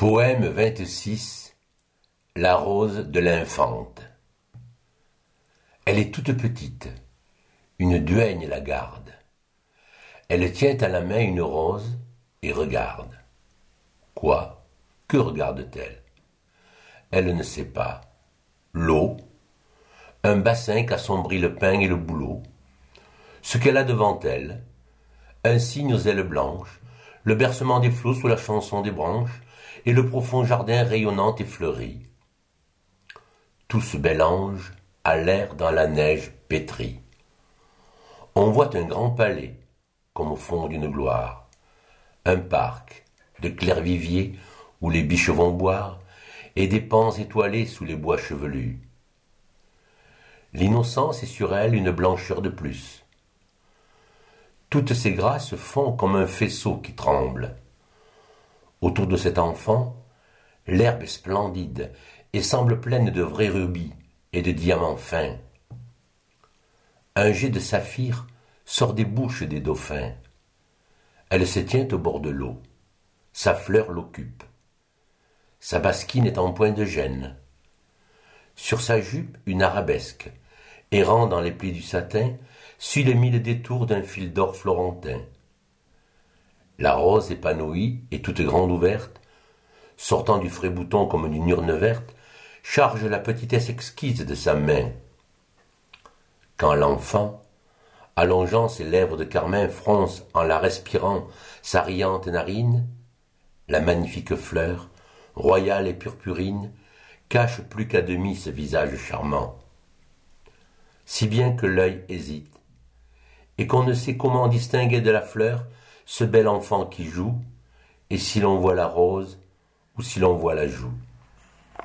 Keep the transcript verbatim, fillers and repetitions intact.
Poème vingt-six. La rose de l'infante. Elle est toute petite, une duègne la garde. Elle tient à la main une rose et regarde. Quoi? Que regarde-t-elle? Elle ne sait pas. L'eau, un bassin qu'assombrit le pain et le bouleau, ce qu'elle a devant elle, un cygne aux ailes blanches, le bercement des flots sous la chanson des branches, et le profond jardin rayonnant et fleuri. Tout ce bel ange a l'air dans la neige pétrie. On voit un grand palais, comme au fond d'une gloire, un parc de clairs viviers où les biches vont boire, et des pans étoilés sous les bois chevelus. L'innocence est sur elle une blancheur de plus. Toutes ces grâces font comme un faisceau qui tremble. Autour de cet enfant, l'herbe est splendide et semble pleine de vrais rubis et de diamants fins. Un jet de saphir sort des bouches des dauphins. Elle se tient au bord de l'eau. Sa fleur l'occupe. Sa basquine est en point de gêne. Sur sa jupe, une arabesque, errant dans les plis du satin, suit les mille détours d'un fil d'or florentin. La rose épanouie et toute grande ouverte, sortant du frais bouton comme d'une urne verte, charge la petitesse exquise de sa main. Quand l'enfant, allongeant ses lèvres de carmin, fronce en la respirant sa riante narine, la magnifique fleur, royale et purpurine, cache plus qu'à demi ce visage charmant. Si bien que l'œil hésite, et qu'on ne sait comment distinguer de la fleur ce bel enfant qui joue, et si l'on voit la rose ou si l'on voit la joue.